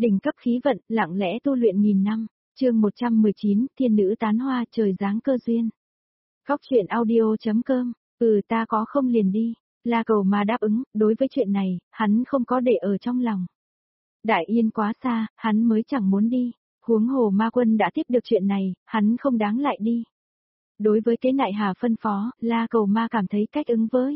Đỉnh cấp khí vận, lặng lẽ tu luyện nghìn năm. Chương 119, Thiên nữ tán hoa, trời giáng cơ duyên. Góc truyện audio.com. Ta có không liền đi. La Cầu Ma đáp ứng, đối với chuyện này, hắn không có để ở trong lòng. Đại Yên quá xa, hắn mới chẳng muốn đi. Huống hồ Ma Quân đã tiếp được chuyện này, hắn không đáng lại đi. Đối với cái nại hà phân phó, La Cầu Ma cảm thấy cách ứng với.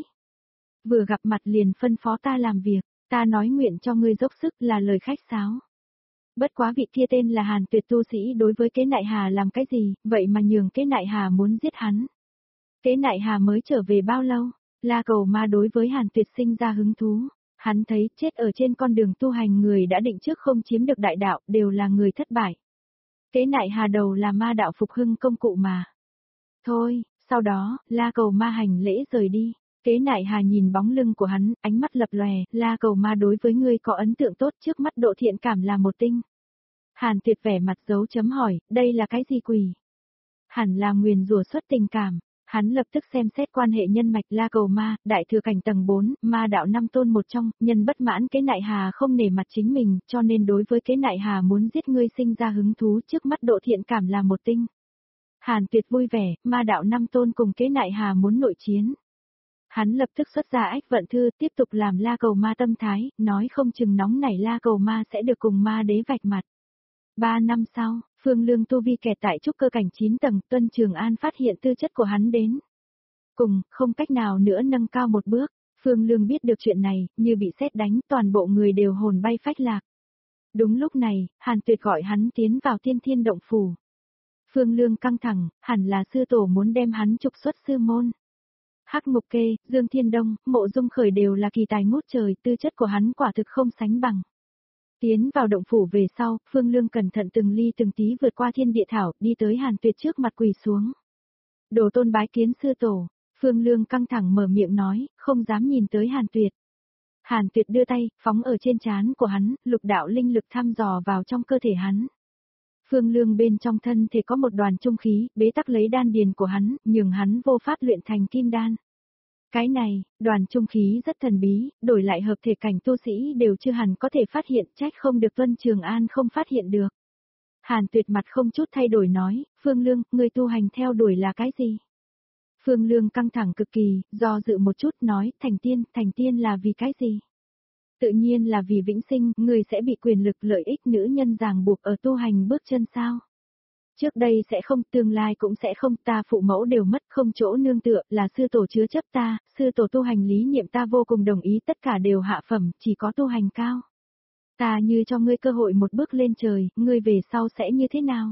Vừa gặp mặt liền phân phó ta làm việc, ta nói nguyện cho ngươi dốc sức là lời khách sáo. Bất quá vị kia tên là Hàn Tuyệt tu sĩ đối với kế nại hà làm cái gì, vậy mà nhường kế nại hà muốn giết hắn. Kế nại hà mới trở về bao lâu, La Cầu Ma đối với Hàn Tuyệt sinh ra hứng thú. Hắn thấy chết ở trên con đường tu hành người đã định trước không chiếm được đại đạo đều là người thất bại. Kế nại hà đầu là ma đạo phục hưng công cụ mà. Thôi, sau đó, La Cầu Ma hành lễ rời đi. Kế nại hà nhìn bóng lưng của hắn, ánh mắt lập lòe, La Cầu Ma đối với ngươi có ấn tượng tốt trước mắt độ thiện cảm là một tinh. Hàn Tuyệt vẻ mặt dấu chấm hỏi, đây là cái gì quỷ? Hẳn là nguyền rủa xuất tình cảm. Hắn lập tức xem xét quan hệ nhân mạch La Cầu Ma, đại thừa cảnh tầng 4, ma đạo 5 tôn một trong, nhân bất mãn kế nại hà không nể mặt chính mình, cho nên đối với kế nại hà muốn giết ngươi sinh ra hứng thú trước mắt độ thiện cảm là một tinh. Hàn Tuyệt vui vẻ, ma đạo 5 tôn cùng kế nại hà muốn nội chiến. Hắn lập tức xuất ra ách vận thư tiếp tục làm La Cầu Ma tâm thái, nói không chừng nóng nảy La Cầu Ma sẽ được cùng ma đế vạch mặt. 3 năm sau, Phương Lương tu vi kẹt tại trúc cơ cảnh 9 tầng, Tuân Trường An phát hiện tư chất của hắn đến. Cùng, không cách nào nữa nâng cao một bước, Phương Lương biết được chuyện này, như bị sét đánh, toàn bộ người đều hồn bay phách lạc. Đúng lúc này, Hàn Tuyệt gọi hắn tiến vào Tiên Thiên Động Phủ. Phương Lương căng thẳng, hẳn là sư tổ muốn đem hắn trục xuất sư môn. Hắc Ngục Kê, Dương Thiên Đông, Mộ Dung Khởi đều là kỳ tài ngút trời, tư chất của hắn quả thực không sánh bằng. Tiến vào động phủ về sau, Phương Lương cẩn thận từng ly từng tí vượt qua thiên địa thảo, đi tới Hàn Tuyệt trước mặt quỳ xuống. Đồ tôn bái kiến sư tổ, Phương Lương căng thẳng mở miệng nói, không dám nhìn tới Hàn Tuyệt. Hàn Tuyệt đưa tay, phóng ở trên trán của hắn, lục đạo linh lực thăm dò vào trong cơ thể hắn. Phương Lương bên trong thân thể có một đoàn trung khí, bế tắc lấy đan điền của hắn, nhường hắn vô pháp luyện thành kim đan. Cái này, đoàn trung khí rất thần bí, đổi lại hợp thể cảnh tu sĩ đều chưa hẳn có thể phát hiện, trách không được Tuân Trường An không phát hiện được. Hàn Tuyệt mặt không chút thay đổi nói, Phương Lương, người tu hành theo đuổi là cái gì? Phương Lương căng thẳng cực kỳ, do dự một chút nói, thành tiên là vì cái gì? Tự nhiên là vì vĩnh sinh, người sẽ bị quyền lực lợi ích nữ nhân ràng buộc ở tu hành bước chân sao? Trước đây sẽ không, tương lai cũng sẽ không, ta phụ mẫu đều mất, không chỗ nương tựa, là sư tổ chứa chấp ta, sư tổ tu hành lý niệm ta vô cùng đồng ý, tất cả đều hạ phẩm, chỉ có tu hành cao. Ta như cho ngươi cơ hội một bước lên trời, ngươi về sau sẽ như thế nào?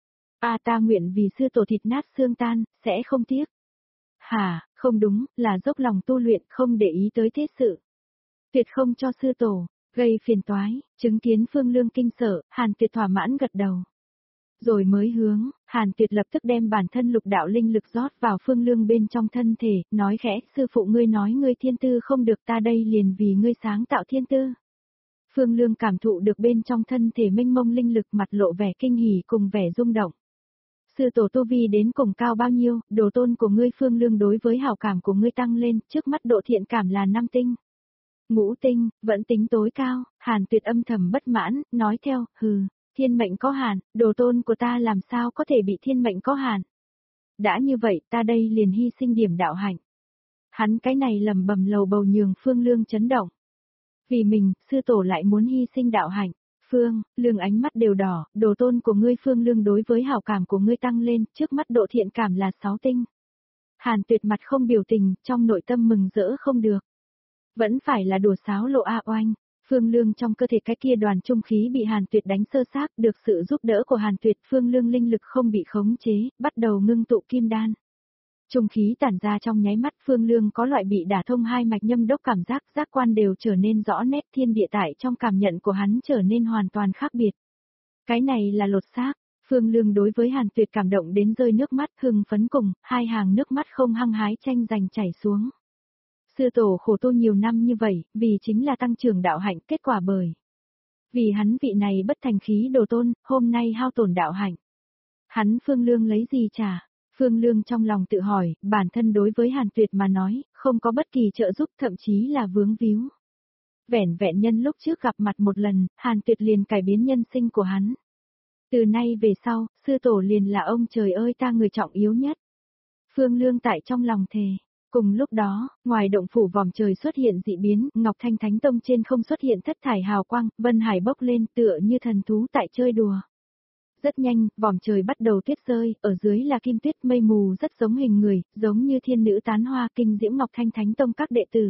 Ta nguyện vì sư tổ thịt nát xương tan, sẽ không tiếc. Hả, không đúng, là dốc lòng tu luyện, không để ý tới thế sự. Tuyệt không cho sư tổ, gây phiền toái, chứng kiến Phương Lương kinh sợ, Hàn Tuyệt thỏa mãn gật đầu. Rồi mới hướng, Hàn Tuyệt lập tức đem bản thân lục đạo linh lực rót vào Phương Lương bên trong thân thể, nói khẽ, sư phụ ngươi nói ngươi thiên tư không được, ta đây liền vì ngươi sáng tạo thiên tư. Phương Lương cảm thụ được bên trong thân thể mênh mông linh lực, mặt lộ vẻ kinh hỉ cùng vẻ rung động. Sư tổ tu vi đến cùng cao bao nhiêu, đồ tôn của ngươi Phương Lương đối với hảo cảm của ngươi tăng lên, trước mắt độ thiện cảm là 5 tinh. Ngũ tinh, vẫn tính tối cao, Hàn Tuyệt âm thầm bất mãn, nói theo, thiên mệnh có hạn, đồ tôn của ta làm sao có thể bị thiên mệnh có hạn. Đã như vậy, ta đây liền hy sinh điểm đạo hạnh. Hắn cái này lầm bầm lầu bầu nhường Phương Lương chấn động. Vì mình, sư tổ lại muốn hy sinh đạo hạnh. Lương ánh mắt đều đỏ, đồ tôn của ngươi Phương Lương đối với hảo cảm của ngươi tăng lên, trước mắt độ thiện cảm là 6 tinh. Hàn Tuyệt mặt không biểu tình, trong nội tâm mừng rỡ không được. Vẫn phải là đùa sáo lộ oanh. Phương Lương trong cơ thể cái kia đoàn trung khí bị Hàn Tuyệt đánh sơ xác, được sự giúp đỡ của Hàn Tuyệt, Phương Lương linh lực không bị khống chế, bắt đầu ngưng tụ kim đan. Trung khí tản ra trong nháy mắt, Phương Lương có loại bị đả thông hai mạch nhâm đốc cảm giác, giác quan đều trở nên rõ nét, thiên địa tại trong cảm nhận của hắn trở nên hoàn toàn khác biệt. Cái này là lột xác, Phương Lương đối với Hàn Tuyệt cảm động đến rơi nước mắt, hưng phấn cùng, hai hàng nước mắt không hăng hái tranh giành chảy xuống. Sư tổ khổ tu nhiều năm như vậy, vì chính là tăng trưởng đạo hạnh, kết quả bởi. Vì hắn vị này bất thành khí đồ tôn, hôm nay hao tổn đạo hạnh. Hắn Phương Lương lấy gì trả? Phương Lương trong lòng tự hỏi, bản thân đối với Hàn Tuyệt mà nói, không có bất kỳ trợ giúp, thậm chí là vướng víu. Vẻn vẹn nhân lúc trước gặp mặt một lần, Hàn Tuyệt liền cải biến nhân sinh của hắn. Từ nay về sau, sư tổ liền là ông trời ơi ta người trọng yếu nhất. Phương Lương tại trong lòng thề. Cùng lúc đó, ngoài động phủ vòm trời xuất hiện dị biến, Ngọc Thanh Thánh Tông trên không xuất hiện thất thải hào quang, vân hải bốc lên tựa như thần thú tại chơi đùa. Rất nhanh, vòm trời bắt đầu tuyết rơi, ở dưới là kim tuyết mây mù rất giống hình người, giống như thiên nữ tán hoa kinh diễm Ngọc Thanh Thánh Tông các đệ tử.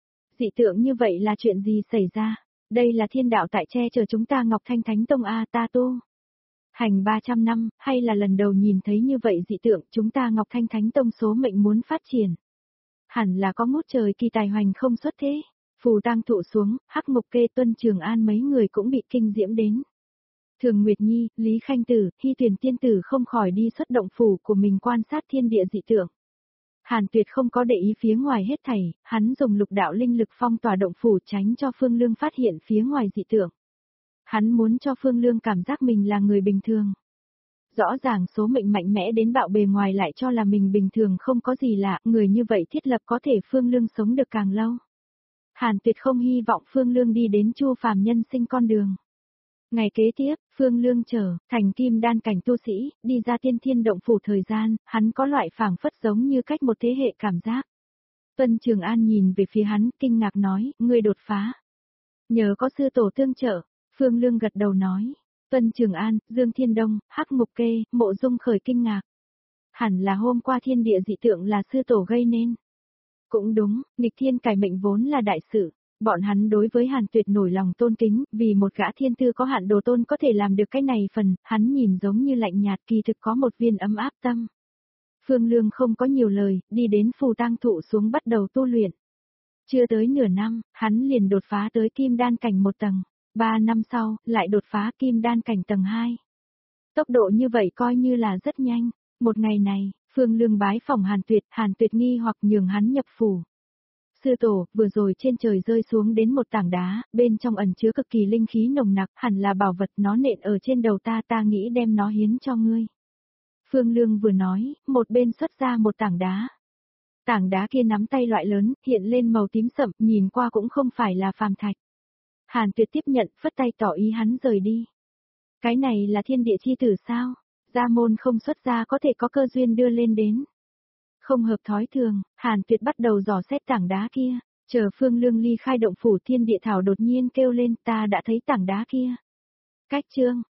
Dị tượng như vậy là chuyện gì xảy ra? Đây là thiên đạo tại che chở chúng ta Ngọc Thanh Thánh Tông a ta tu. Hành 300 năm, hay là lần đầu nhìn thấy như vậy dị tượng chúng ta Ngọc Thanh Thánh Tông số mệnh muốn phát triển. Hẳn là có ngút trời kỳ tài hoành không xuất thế. Phù tang thụ xuống, Hắc Mục Kê Tuân Trường An mấy người cũng bị kinh diễm đến. Thường Nguyệt Nhi, Lý Khanh Tử, Hy Tuyền Tiên Tử không khỏi đi xuất động phủ của mình quan sát thiên địa dị tượng. Hàn Tuyệt không có để ý phía ngoài hết thảy, hắn dùng lục đạo linh lực phong tỏa động phủ tránh cho Phương Lương phát hiện phía ngoài dị tượng. Hắn muốn cho Phương Lương cảm giác mình là người bình thường. Rõ ràng số mệnh mạnh mẽ đến bạo bề ngoài lại cho là mình bình thường không có gì lạ, người như vậy thiết lập có thể Phương Lương sống được càng lâu. Hàn Tuyệt không hy vọng Phương Lương đi đến Chu phàm nhân sinh con đường. Ngày kế tiếp, Phương Lương trở thành kim đan cảnh tu sĩ, đi ra tiên thiên động phủ thời gian, hắn có loại phảng phất giống như cách một thế hệ cảm giác. Tuân Trường An nhìn về phía hắn, kinh ngạc nói, ngươi đột phá. Nhờ có sư tổ tương trợ, Phương Lương gật đầu nói. Tuân Trường An, Dương Thiên Đông, Hắc Mục Kê, Mộ Dung khởi kinh ngạc. Hẳn là hôm qua thiên địa dị tượng là sư tổ gây nên. Cũng đúng, nghịch thiên cải mệnh vốn là đại sự. Bọn hắn đối với Hàn Tuyệt nổi lòng tôn kính, vì một gã thiên tư có hạn đồ tôn có thể làm được cái này phần, hắn nhìn giống như lạnh nhạt kỳ thực có một viên ấm áp tâm. Phương Lương không có nhiều lời, đi đến phù tang thụ xuống bắt đầu tu luyện. Chưa tới nửa năm, hắn liền đột phá tới kim đan cảnh một tầng, 3 năm sau, lại đột phá kim đan cảnh tầng 2. Tốc độ như vậy coi như là rất nhanh, một ngày này, Phương Lương bái phòng Hàn Tuyệt nghi hoặc nhường hắn nhập phủ. Sư tổ, vừa rồi trên trời rơi xuống đến một tảng đá, bên trong ẩn chứa cực kỳ linh khí nồng nặc, hẳn là bảo vật nó nện ở trên đầu ta nghĩ đem nó hiến cho ngươi. Phương Lương vừa nói, một bên xuất ra một tảng đá. Tảng đá kia nắm tay loại lớn, hiện lên màu tím sậm, nhìn qua cũng không phải là phàm thạch. Hàn Tuyệt tiếp nhận, phất tay tỏ ý hắn rời đi. Cái này là thiên địa chi tử sao? Gia môn không xuất ra có thể có cơ duyên đưa lên đến. Không hợp thói thường, Hàn Tuyệt bắt đầu dò xét tảng đá kia, chờ Phương Lương ly khai động phủ thiên địa thảo đột nhiên kêu lên ta đã thấy tảng đá kia. Cách chương,